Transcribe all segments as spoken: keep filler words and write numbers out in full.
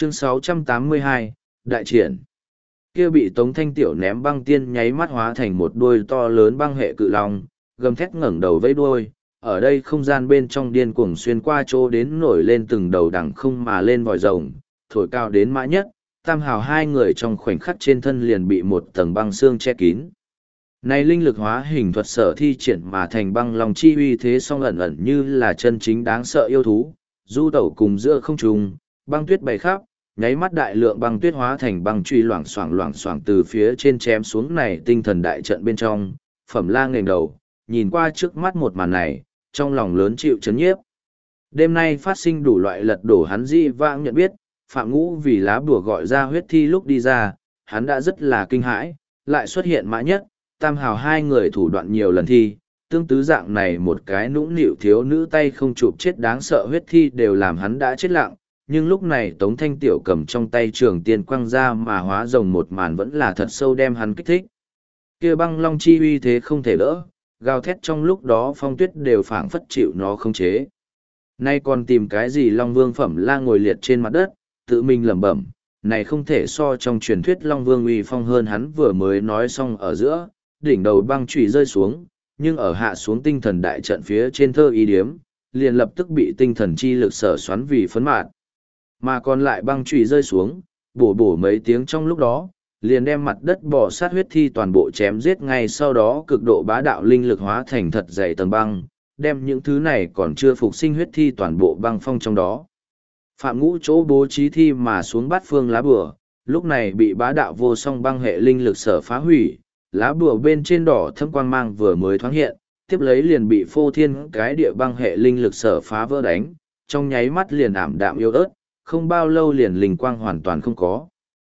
Chương sáu trăm tám mươi hai, Đại triển. Kia bị Tống Thanh Tiểu ném băng tiên nháy mắt hóa thành một đuôi to lớn băng hệ cự long, gầm thét ngẩng đầu vẫy đuôi. Ở đây không gian bên trong điên cuồng xuyên qua chỗ đến nổi lên từng đầu đằng không mà lên vòi rồng, thổi cao đến mã nhất, tam hào hai người trong khoảnh khắc trên thân liền bị một tầng băng xương che kín. Này linh lực hóa hình thuật sở thi triển mà thành băng long chi uy thế song ẩn ẩn như là chân chính đáng sợ yêu thú, du tẩu cùng giữa không trung, băng tuyết bày khắp, nháy mắt đại lượng băng tuyết hóa thành băng truy loảng xoảng loảng xoảng từ phía trên chém xuống này tinh thần đại trận bên trong, Phẩm La nghềnh đầu, nhìn qua trước mắt một màn này, trong lòng lớn chịu chấn nhiếp. Đêm nay phát sinh đủ loại lật đổ hắn dị vãng nhận biết, Phạm Ngũ vì lá bùa gọi ra huyết thi lúc đi ra, hắn đã rất là kinh hãi, lại xuất hiện mã nhất, tam hào hai người thủ đoạn nhiều lần thi, tương tứ dạng này một cái nũng nịu thiếu nữ tay không chụp chết đáng sợ huyết thi đều làm hắn đã chết lặng, nhưng lúc này Tống Thanh Tiểu cầm trong tay trường tiên quăng ra mà hóa rồng một màn vẫn là thật sâu đem hắn kích thích. Kia băng long chi uy thế không thể đỡ, gào thét trong lúc đó phong tuyết đều phảng phất chịu nó không chế. Nay còn tìm cái gì Long Vương Phẩm La ngồi liệt trên mặt đất, tự mình lẩm bẩm, này không thể so trong truyền thuyết Long Vương uy phong hơn. Hắn vừa mới nói xong ở giữa, đỉnh đầu băng chùy rơi xuống, nhưng ở hạ xuống tinh thần đại trận phía trên thơ y điếm, liền lập tức bị tinh thần chi lực sở xoắn vì phấn mạt. Mà còn lại băng chùy rơi xuống, bổ bổ mấy tiếng trong lúc đó, liền đem mặt đất bò sát huyết thi toàn bộ chém giết, ngay sau đó cực độ bá đạo linh lực hóa thành thật dày tầng băng, đem những thứ này còn chưa phục sinh huyết thi toàn bộ băng phong trong đó. Phạm Ngũ chỗ bố trí thi mà xuống bát phương lá bùa, lúc này bị bá đạo vô song băng hệ linh lực sở phá hủy, lá bùa bên trên đỏ thâm quang mang vừa mới thoáng hiện, tiếp lấy liền bị phô thiên cái địa băng hệ linh lực sở phá vỡ đánh, trong nháy mắt liền ảm đạm yếu ớt, không bao lâu liền linh quang hoàn toàn không có.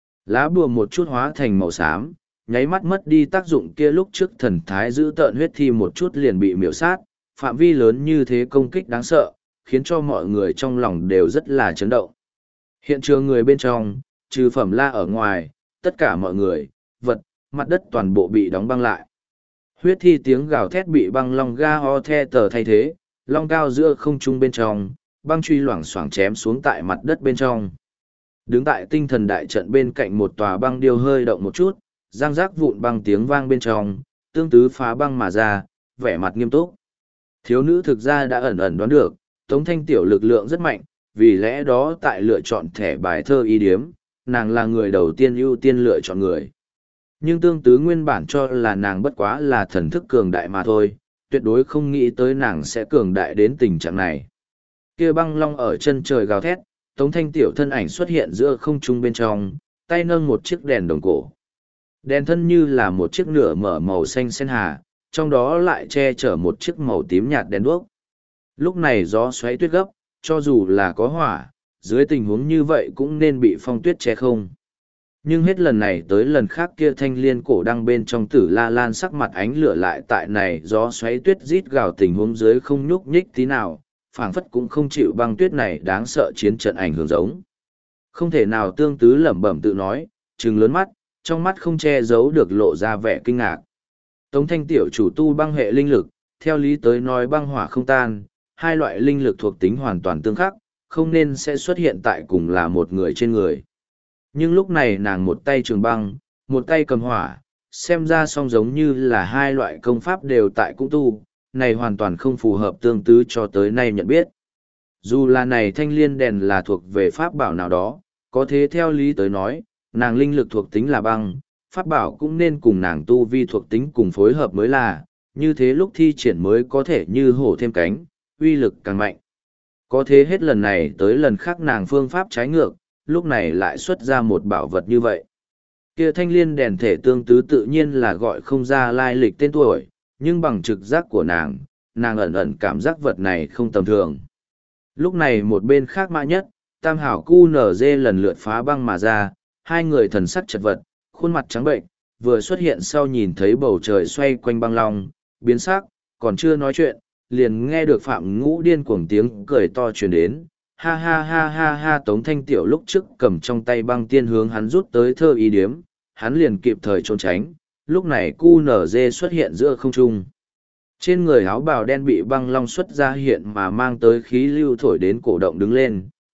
Lá bùa một chút hóa thành màu xám, nháy mắt mất đi tác dụng kia lúc trước thần thái giữ tợn huyết thi một chút liền bị miểu sát, phạm vi lớn như thế công kích đáng sợ, khiến cho mọi người trong lòng đều rất là chấn động. Hiện trường người bên trong, trừ Phẩm La ở ngoài, tất cả mọi người, vật, mặt đất toàn bộ bị đóng băng lại. Huyết thi tiếng gào thét bị băng long ga ho the tờ thay thế, long cao giữa không trung bên trong, băng truy loảng xoảng chém xuống tại mặt đất bên trong. Đứng tại tinh thần đại trận bên cạnh một tòa băng điêu hơi động một chút, răng rác vụn băng tiếng vang bên trong, tương tứ phá băng mà ra, vẻ mặt nghiêm túc. Thiếu nữ thực ra đã ẩn ẩn đoán được, Tống Thanh Tiểu lực lượng rất mạnh, vì lẽ đó tại lựa chọn thẻ bài thơ y điếm, nàng là người đầu tiên ưu tiên lựa chọn người. Nhưng tương tứ nguyên bản cho là nàng bất quá là thần thức cường đại mà thôi, tuyệt đối không nghĩ tới nàng sẽ cường đại đến tình trạng này. Kia băng long ở chân trời gào thét, Tống Thanh Tiểu thân ảnh xuất hiện giữa không trung bên trong, tay nâng một chiếc đèn đồng cổ. Đèn thân như là một chiếc nửa mở màu xanh sen hà, trong đó lại che chở một chiếc màu tím nhạt đèn đuốc. Lúc này gió xoáy tuyết gấp, cho dù là có hỏa, dưới tình huống như vậy cũng nên bị phong tuyết che không. Nhưng hết lần này tới lần khác kia thanh liên cổ đăng bên trong Tử La Lan sắc mặt ánh lửa lại tại này gió xoáy tuyết rít gào tình huống dưới không nhúc nhích tí nào, phảng phất cũng không chịu băng tuyết này đáng sợ chiến trận ảnh hưởng giống. Không thể nào tương tứ lẩm bẩm tự nói, trừng lớn mắt, trong mắt không che giấu được lộ ra vẻ kinh ngạc. Tống Thanh Tiểu chủ tu băng hệ linh lực, theo lý tới nói băng hỏa không tan, hai loại linh lực thuộc tính hoàn toàn tương khắc, không nên sẽ xuất hiện tại cùng là một người trên người. Nhưng lúc này nàng một tay trường băng, một tay cầm hỏa, xem ra song giống như là hai loại công pháp đều tại cũng tu, này hoàn toàn không phù hợp tương tứ cho tới nay nhận biết. Dù là này thanh liên đèn là thuộc về pháp bảo nào đó, có thế theo lý tới nói, nàng linh lực thuộc tính là băng, pháp bảo cũng nên cùng nàng tu vi thuộc tính cùng phối hợp mới là, như thế lúc thi triển mới có thể như hổ thêm cánh, uy lực càng mạnh. Có thế hết lần này tới lần khác nàng phương pháp trái ngược, lúc này lại xuất ra một bảo vật như vậy. Kia thanh liên đèn thể tương tứ tự nhiên là gọi không ra lai lịch tên tuổi, nhưng bằng trực giác của nàng, nàng ẩn ẩn cảm giác vật này không tầm thường. Lúc này một bên khác mã nhất, tam hảo cu nở dê lần lượt phá băng mà ra, hai người thần sắc chật vật, khuôn mặt trắng bệnh, vừa xuất hiện sau nhìn thấy bầu trời xoay quanh băng long, biến sắc, còn chưa nói chuyện, liền nghe được Phạm Ngũ điên cuồng tiếng cười to truyền đến. Ha ha ha ha ha Tống Thanh Tiểu lúc trước cầm trong tay băng tiên hướng hắn rút tới thơ y điếm, hắn liền kịp thời trốn tránh, lúc này cu nở dê xuất hiện giữa không trung. Trên người áo bào đen bị băng long xuất ra hiện mà mang tới khí lưu thổi đến cổ động đứng lên,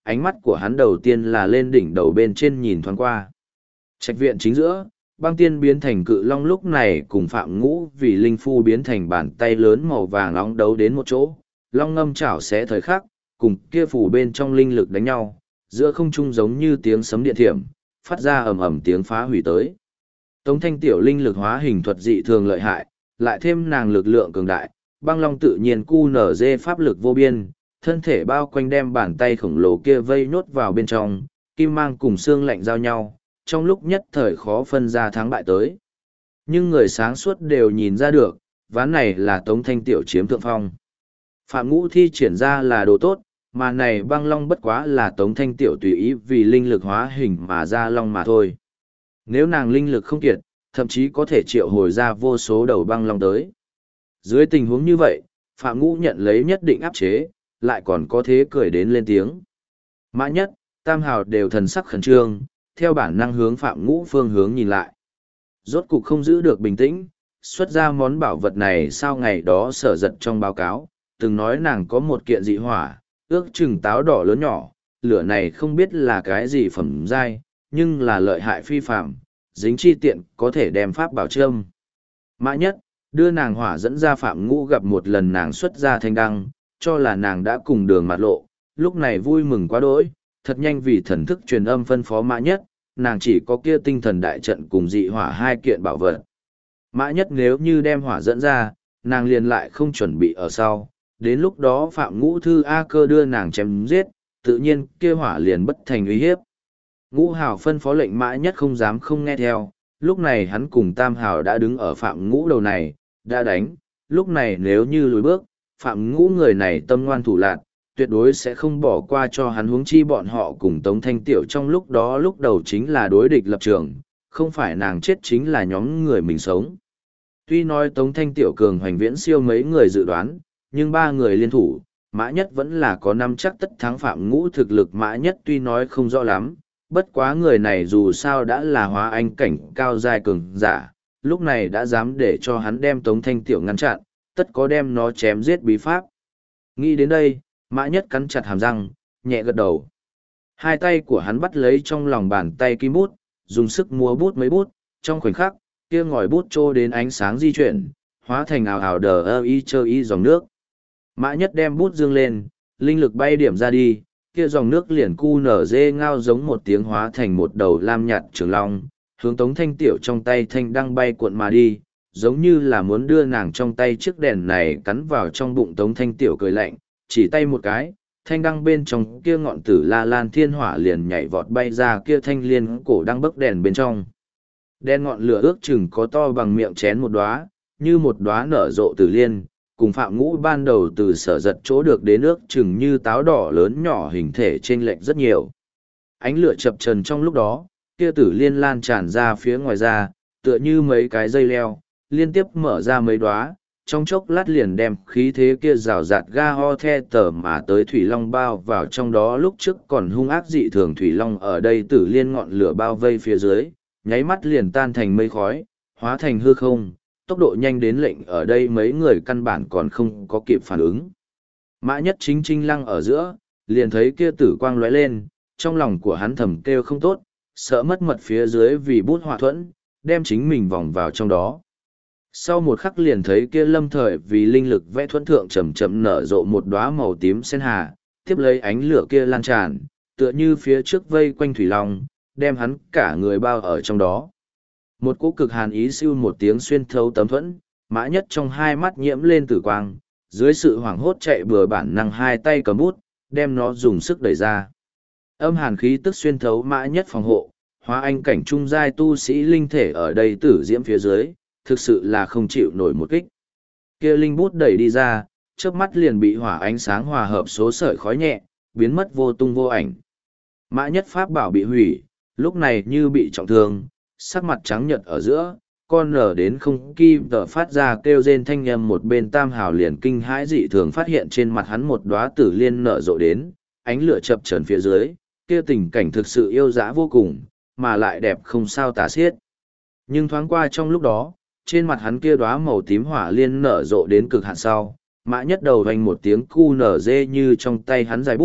ánh mắt của hắn đầu tiên là lên đỉnh đầu bên trên nhìn thoáng qua. Trạch viện chính giữa, băng tiên biến thành cự long lúc này cùng Phạm Ngũ vì linh phu biến thành bàn tay lớn màu vàng nóng đấu đến một chỗ, long ngâm chảo xé thời khắc, cùng kia phủ bên trong linh lực đánh nhau, giữa không trung giống như tiếng sấm điện thiểm, phát ra ầm ầm tiếng phá hủy tới. Tống Thanh tiểu linh lực hóa hình thuật dị thường lợi hại, lại thêm nàng lực lượng cường đại, băng long tự nhiên cu nở dê pháp lực vô biên, thân thể bao quanh đem bàn tay khổng lồ kia vây nhốt vào bên trong, kim mang cùng xương lạnh giao nhau, trong lúc nhất thời khó phân ra thắng bại tới. Nhưng người sáng suốt đều nhìn ra được, ván này là Tống Thanh tiểu chiếm thượng phong. Phạm Ngũ thi triển ra là đồ tốt, mà này băng long bất quá là Tống Thanh tiểu tùy ý vì linh lực hóa hình mà ra long mà thôi. Nếu nàng linh lực không kiệt, thậm chí có thể triệu hồi ra vô số đầu băng long tới. Dưới tình huống như vậy, Phạm Ngũ nhận lấy nhất định áp chế, lại còn có thế cười đến lên tiếng. Mã Nhất, Tam Hào đều thần sắc khẩn trương, theo bản năng hướng Phạm Ngũ phương hướng nhìn lại. Rốt cục không giữ được bình tĩnh, xuất ra món bảo vật này sau ngày đó sở giật trong báo cáo, từng nói nàng có một kiện dị hỏa, ước chừng táo đỏ lớn nhỏ, lửa này không biết là cái gì phẩm giai, nhưng là lợi hại phi phạm, dính chi tiện có thể đem pháp bảo châm. Mã Nhất, đưa nàng hỏa dẫn ra Phạm Ngũ gặp một lần nàng xuất ra thanh đăng, cho là nàng đã cùng đường mặt lộ, lúc này vui mừng quá đỗi, thật nhanh vì thần thức truyền âm phân phó Mã Nhất, nàng chỉ có kia tinh thần đại trận cùng dị hỏa hai kiện bảo vật. Mã Nhất nếu như đem hỏa dẫn ra, nàng liền lại không chuẩn bị ở sau, đến lúc đó Phạm Ngũ Thư A Cơ đưa nàng chém giết, tự nhiên kia hỏa liền bất thành uy hiếp. Ngũ Hào phân phó lệnh Mã Nhất không dám không nghe theo, lúc này hắn cùng Tam Hào đã đứng ở Phạm Ngũ đầu này, đã đánh, lúc này nếu như lùi bước, Phạm Ngũ người này tâm ngoan thủ lạn, tuyệt đối sẽ không bỏ qua cho hắn, huống chi bọn họ cùng Tống Thanh Tiểu trong lúc đó lúc đầu chính là đối địch lập trường, không phải nàng chết chính là nhóm người mình sống. Tuy nói Tống Thanh Tiểu cường hoành viễn siêu mấy người dự đoán, nhưng ba người liên thủ, Mã Nhất vẫn là có năm chắc tất thắng Phạm Ngũ. Thực lực Mã Nhất tuy nói không rõ lắm, bất quá người này dù sao đã là hóa anh cảnh cao giai cường giả, lúc này đã dám để cho hắn đem Tống Thanh Tiểu ngăn chặn, tất có đem nó chém giết bí pháp. Nghĩ đến đây, Mã Nhất cắn chặt hàm răng, nhẹ gật đầu. Hai tay của hắn bắt lấy trong lòng bàn tay kim bút, dùng sức múa bút mấy bút, trong khoảnh khắc, kia ngòi bút trô đến ánh sáng di chuyển, hóa thành ảo ảo đờ ơ y chơ y dòng nước. Mã Nhất đem bút dương lên, linh lực bay điểm ra đi, kia dòng nước liền cu nở dê ngao giống một tiếng hóa thành một đầu lam nhạt trường long, hướng Tống Thanh Tiểu trong tay thanh đăng bay cuộn mà đi, giống như là muốn đưa nàng trong tay chiếc đèn này cắn vào trong bụng. Tống Thanh Tiểu cười lạnh, chỉ tay một cái, thanh đăng bên trong kia ngọn tử la lan thiên hỏa liền nhảy vọt bay ra kia thanh liên cổ đăng bấc đèn bên trong. Đen ngọn lửa ước chừng có to bằng miệng chén một đóa, như một đóa nở rộ tử liên, cùng Phạm Ngũ ban đầu từ sở giật chỗ được đến ước chừng như táo đỏ lớn nhỏ hình thể chênh lệch rất nhiều. Ánh lửa chập trần trong lúc đó, kia tử liên lan tràn ra phía ngoài ra, tựa như mấy cái dây leo, liên tiếp mở ra mấy đóa, trong chốc lát liền đem khí thế kia rào rạt ga ho the tờ mà tới thủy long bao vào trong đó. Lúc trước còn hung ác dị thường thủy long ở đây tử liên ngọn lửa bao vây phía dưới, nháy mắt liền tan thành mây khói, hóa thành hư không, tốc độ nhanh đến lệnh ở đây mấy người căn bản còn không có kịp phản ứng. Mã Nhất chính trinh lăng ở giữa, liền thấy kia tử quang lóe lên, trong lòng của hắn thầm kêu không tốt, sợ mất mật phía dưới vì bút họa thuẫn, đem chính mình vòng vào trong đó. Sau một khắc liền thấy kia lâm thời vì linh lực vẽ thuẫn thượng chậm chậm nở rộ một đóa màu tím sen hà, tiếp lấy ánh lửa kia lan tràn, tựa như phía trước vây quanh thủy long, đem hắn cả người bao ở trong đó. Một cỗ cực hàn ý siêu một tiếng xuyên thấu tấm thuẫn, Mã Nhất trong hai mắt nhiễm lên tử quang, dưới sự hoảng hốt chạy bừa bản năng hai tay cầm bút, đem nó dùng sức đẩy ra. Âm hàn khí tức xuyên thấu Mã Nhất phòng hộ, hóa anh cảnh trung giai tu sĩ linh thể ở đây tử diễm phía dưới, thực sự là không chịu nổi một kích. Kia linh bút đẩy đi ra, trước mắt liền bị hỏa ánh sáng hòa hợp số sợi khói nhẹ, biến mất vô tung vô ảnh. Mã Nhất pháp bảo bị hủy, lúc này như bị trọng thương, sắc mặt trắng nhợt ở giữa, con nở đến không kim tờ phát ra kêu rên thanh âm. Một bên Tam Hào liền kinh hãi dị thường phát hiện trên mặt hắn một đóa tử liên nở rộ đến, ánh lửa chập chờn phía dưới, kia tình cảnh thực sự yêu dã vô cùng, mà lại đẹp không sao tả xiết. Nhưng thoáng qua trong lúc đó, trên mặt hắn kia đóa màu tím hỏa liên nở rộ đến cực hạn sau, Mã Nhất đầu vang một tiếng cu nở dê như trong tay hắn dài bút,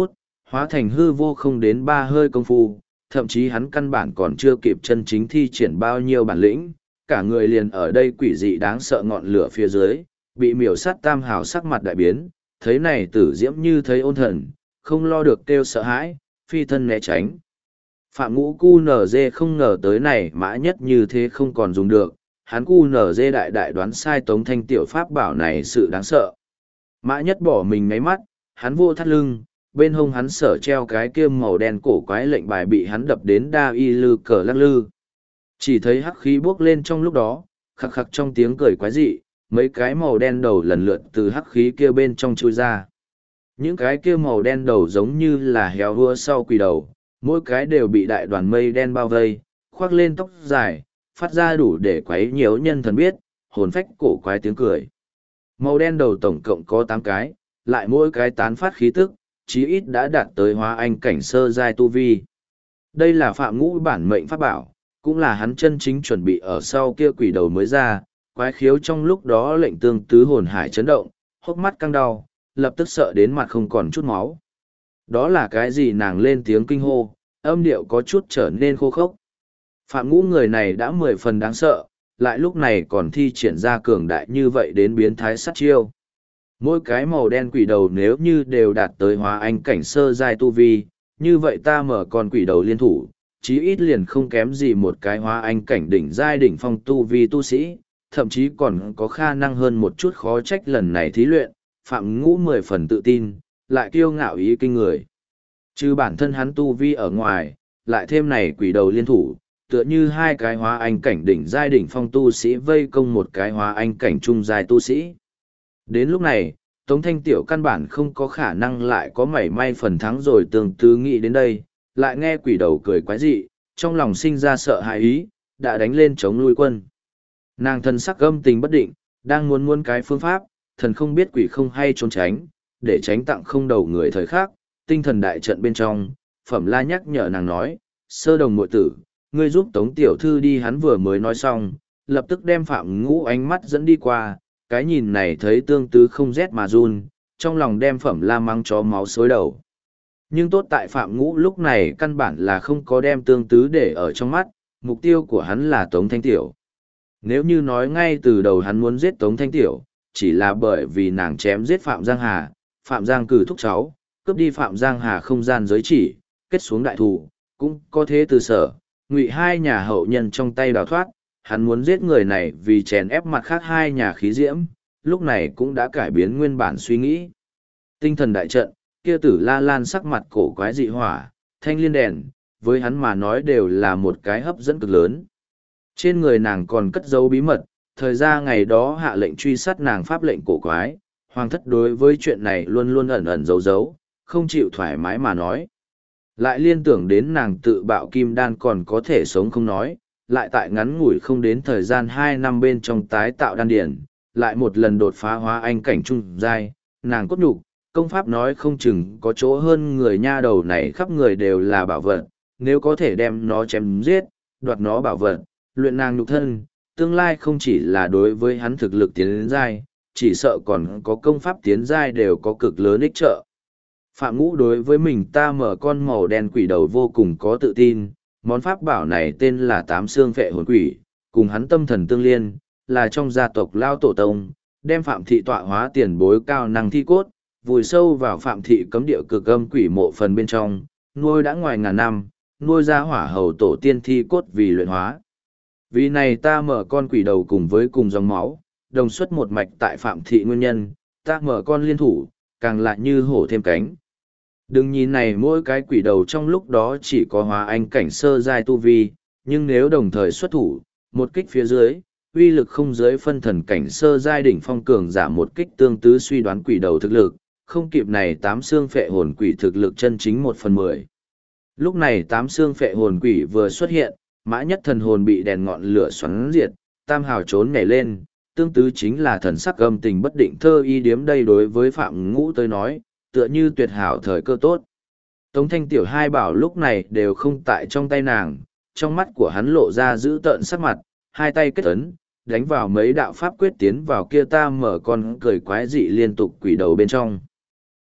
hóa thành hư vô không đến ba hơi công phu, thậm chí hắn căn bản còn chưa kịp chân chính thi triển bao nhiêu bản lĩnh, cả người liền ở đây quỷ dị đáng sợ ngọn lửa phía dưới, bị miểu sát tam hào sắc mặt đại biến, thấy này tử diễm như thấy ôn thần, không lo được kêu sợ hãi, phi thân né tránh. Phạm ngũ cu nở dê không ngờ tới này mã nhất như thế không còn dùng được, hắn cu nở dê đại đại đoán sai Tống Thanh tiểu pháp bảo này sự đáng sợ. Mã nhất bỏ mình ngáy mắt, hắn vô thắt lưng, bên hông hắn sở treo cái kia màu đen cổ quái lệnh bài bị hắn đập đến đa y lư cờ lắc lư. Chỉ thấy hắc khí bốc lên trong lúc đó, khắc khắc trong tiếng cười quái dị, mấy cái màu đen đầu lần lượt từ hắc khí kia bên trong chui ra. Những cái kia màu đen đầu giống như là héo hua sau quỳ đầu, mỗi cái đều bị đại đoàn mây đen bao vây, khoác lên tóc dài, phát ra đủ để quấy nhiễu nhân thần biết, hồn phách cổ quái tiếng cười. Màu đen đầu tổng cộng có tám cái, lại mỗi cái tán phát khí tức, chí ít đã đạt tới hóa anh cảnh sơ giai tu vi. Đây là Phạm Ngũ bản mệnh pháp bảo, cũng là hắn chân chính chuẩn bị ở sau kia quỷ đầu mới ra, quái khiếu trong lúc đó lệnh tương tứ hồn hải chấn động, hốc mắt căng đau, lập tức sợ đến mặt không còn chút máu. Đó là cái gì nàng lên tiếng kinh hô, âm điệu có chút trở nên khô khốc. Phạm Ngũ người này đã mười phần đáng sợ, lại lúc này còn thi triển ra cường đại như vậy đến biến thái sát chiêu. Mỗi cái màu đen quỷ đầu nếu như đều đạt tới hóa anh cảnh sơ giai tu vi, như vậy ta mở con quỷ đầu liên thủ, chí ít liền không kém gì một cái hóa anh cảnh đỉnh giai đỉnh phong tu vi tu sĩ, thậm chí còn có khả năng hơn một chút khó trách lần này thí luyện, Phạm Ngũ mười phần tự tin, lại kiêu ngạo ý kinh người. Trừ bản thân hắn tu vi ở ngoài, lại thêm này quỷ đầu liên thủ, tựa như hai cái hóa anh cảnh đỉnh giai đỉnh phong tu sĩ vây công một cái hóa anh cảnh trung giai tu sĩ. Đến lúc này, Tống Thanh Tiểu căn bản không có khả năng lại có mảy may phần thắng rồi tương tư nghĩ đến đây, lại nghe quỷ đầu cười quái dị, trong lòng sinh ra sợ hãi ý, đã đánh lên chống lui quân. Nàng thân sắc gâm tình bất định, đang muốn muốn cái phương pháp, thần không biết quỷ không hay trốn tránh, để tránh tặng không đầu người thời khác, tinh thần đại trận bên trong, Phẩm La nhắc nhở nàng nói, sơ đồng muội tử, ngươi giúp Tống Tiểu Thư đi. Hắn vừa mới nói xong, lập tức đem Phạm Ngũ ánh mắt dẫn đi qua, cái nhìn này thấy tương tứ không rét mà run, trong lòng đem Phẩm La mắng chó máu xối đầu. Nhưng tốt tại Phạm Ngũ lúc này căn bản là không có đem tương tứ để ở trong mắt, mục tiêu của hắn là Tống Thanh Tiểu. Nếu như nói ngay từ đầu hắn muốn giết Tống Thanh Tiểu, chỉ là bởi vì nàng chém giết Phạm Giang Hà, Phạm Giang cử thúc cháu, cướp đi Phạm Giang Hà không gian giới chỉ, kết xuống đại thù, cũng có thế từ sở, ngụy hai nhà hậu nhân trong tay đào thoát, hắn muốn giết người này vì chèn ép mặt khác hai nhà khí diễm, lúc này cũng đã cải biến nguyên bản suy nghĩ. Tinh thần đại trận, kia tử la lan sắc mặt cổ quái dị hỏa, thanh liên đèn, với hắn mà nói đều là một cái hấp dẫn cực lớn. Trên người nàng còn cất dấu bí mật, thời gian ngày đó hạ lệnh truy sát nàng pháp lệnh cổ quái, hoàng thất đối với chuyện này luôn luôn ẩn ẩn giấu giấu, không chịu thoải mái mà nói. Lại liên tưởng đến nàng tự bạo kim đan còn có thể sống không nói, lại tại ngắn ngủi không đến thời gian hai năm bên trong tái tạo đan điển, lại một lần đột phá hóa anh cảnh trung giai, nàng cốt nhục, công pháp nói không chừng có chỗ hơn người nha đầu này khắp người đều là bảo vật, nếu có thể đem nó chém giết, đoạt nó bảo vật, luyện nàng nhục thân, tương lai không chỉ là đối với hắn thực lực tiến đến giai, chỉ sợ còn có công pháp tiến giai đều có cực lớn ích trợ. Phạm Ngũ đối với mình ta mở con màu đen quỷ đầu vô cùng có tự tin, món pháp bảo này tên là Tám Xương Phệ Hồn Quỷ, cùng hắn tâm thần tương liên, là trong gia tộc Lao Tổ Tông, đem Phạm Thị tọa hóa tiền bối cao năng thi cốt, vùi sâu vào Phạm Thị cấm địa cực âm quỷ mộ phần bên trong, nuôi đã ngoài ngàn năm, nuôi ra hỏa hầu tổ tiên thi cốt vì luyện hóa. Vì này ta mở con quỷ đầu cùng với cùng dòng máu, đồng xuất một mạch tại Phạm Thị nguyên nhân, ta mở con liên thủ, càng lại như hổ thêm cánh. Đừng nhìn này mỗi cái quỷ đầu trong lúc đó chỉ có hóa anh cảnh sơ giai tu vi, nhưng nếu đồng thời xuất thủ, một kích phía dưới, uy lực không dưới phân thần cảnh sơ giai đỉnh phong cường giả một kích tương tứ suy đoán quỷ đầu thực lực, không kịp này tám xương phệ hồn quỷ thực lực chân chính một phần mười. Lúc này tám xương phệ hồn quỷ vừa xuất hiện, mã nhất thần hồn bị đèn ngọn lửa xoắn diệt, tam hào trốn nhảy lên, tương tứ chính là thần sắc âm tình bất định thơ y điếm đây đối với Phạm Ngũ tới nói, tựa như tuyệt hảo thời cơ tốt. Tống Thanh Tiểu hai bảo lúc này đều không tại trong tay nàng, trong mắt của hắn lộ ra giữ tợn sắc mặt, hai tay kết ấn, đánh vào mấy đạo pháp quyết tiến vào kia ta mở con cười quái dị liên tục quỷ đầu bên trong.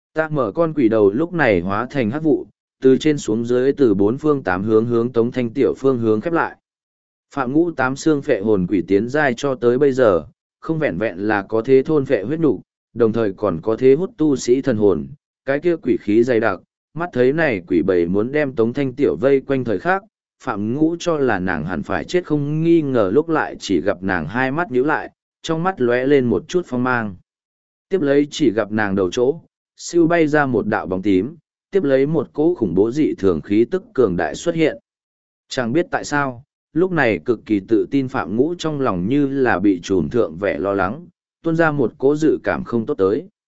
Ta mở con quỷ đầu lúc này hóa thành hắc vụ, từ trên xuống dưới từ bốn phương tám hướng hướng Tống Thanh Tiểu phương hướng khép lại. Phạm Ngũ tám xương phệ hồn quỷ tiến giai cho tới bây giờ, không vẹn vẹn là có thế thôn phệ huyết nục, đồng thời còn có thế hút tu sĩ thần hồn, cái kia quỷ khí dày đặc, mắt thấy này quỷ bầy muốn đem Tống Thanh Tiểu vây quanh thời khắc, Phạm Ngũ cho là nàng hẳn phải chết không nghi ngờ, lúc lại chỉ gặp nàng hai mắt nhíu lại, trong mắt lóe lên một chút phong mang. Tiếp lấy chỉ gặp nàng đầu chỗ, siêu bay ra một đạo bóng tím, tiếp lấy một cỗ khủng bố dị thường khí tức cường đại xuất hiện. Chẳng biết tại sao, lúc này cực kỳ tự tin Phạm Ngũ trong lòng như là bị trùm thượng vẻ lo lắng, tuôn ra một cỗ dự cảm không tốt tới.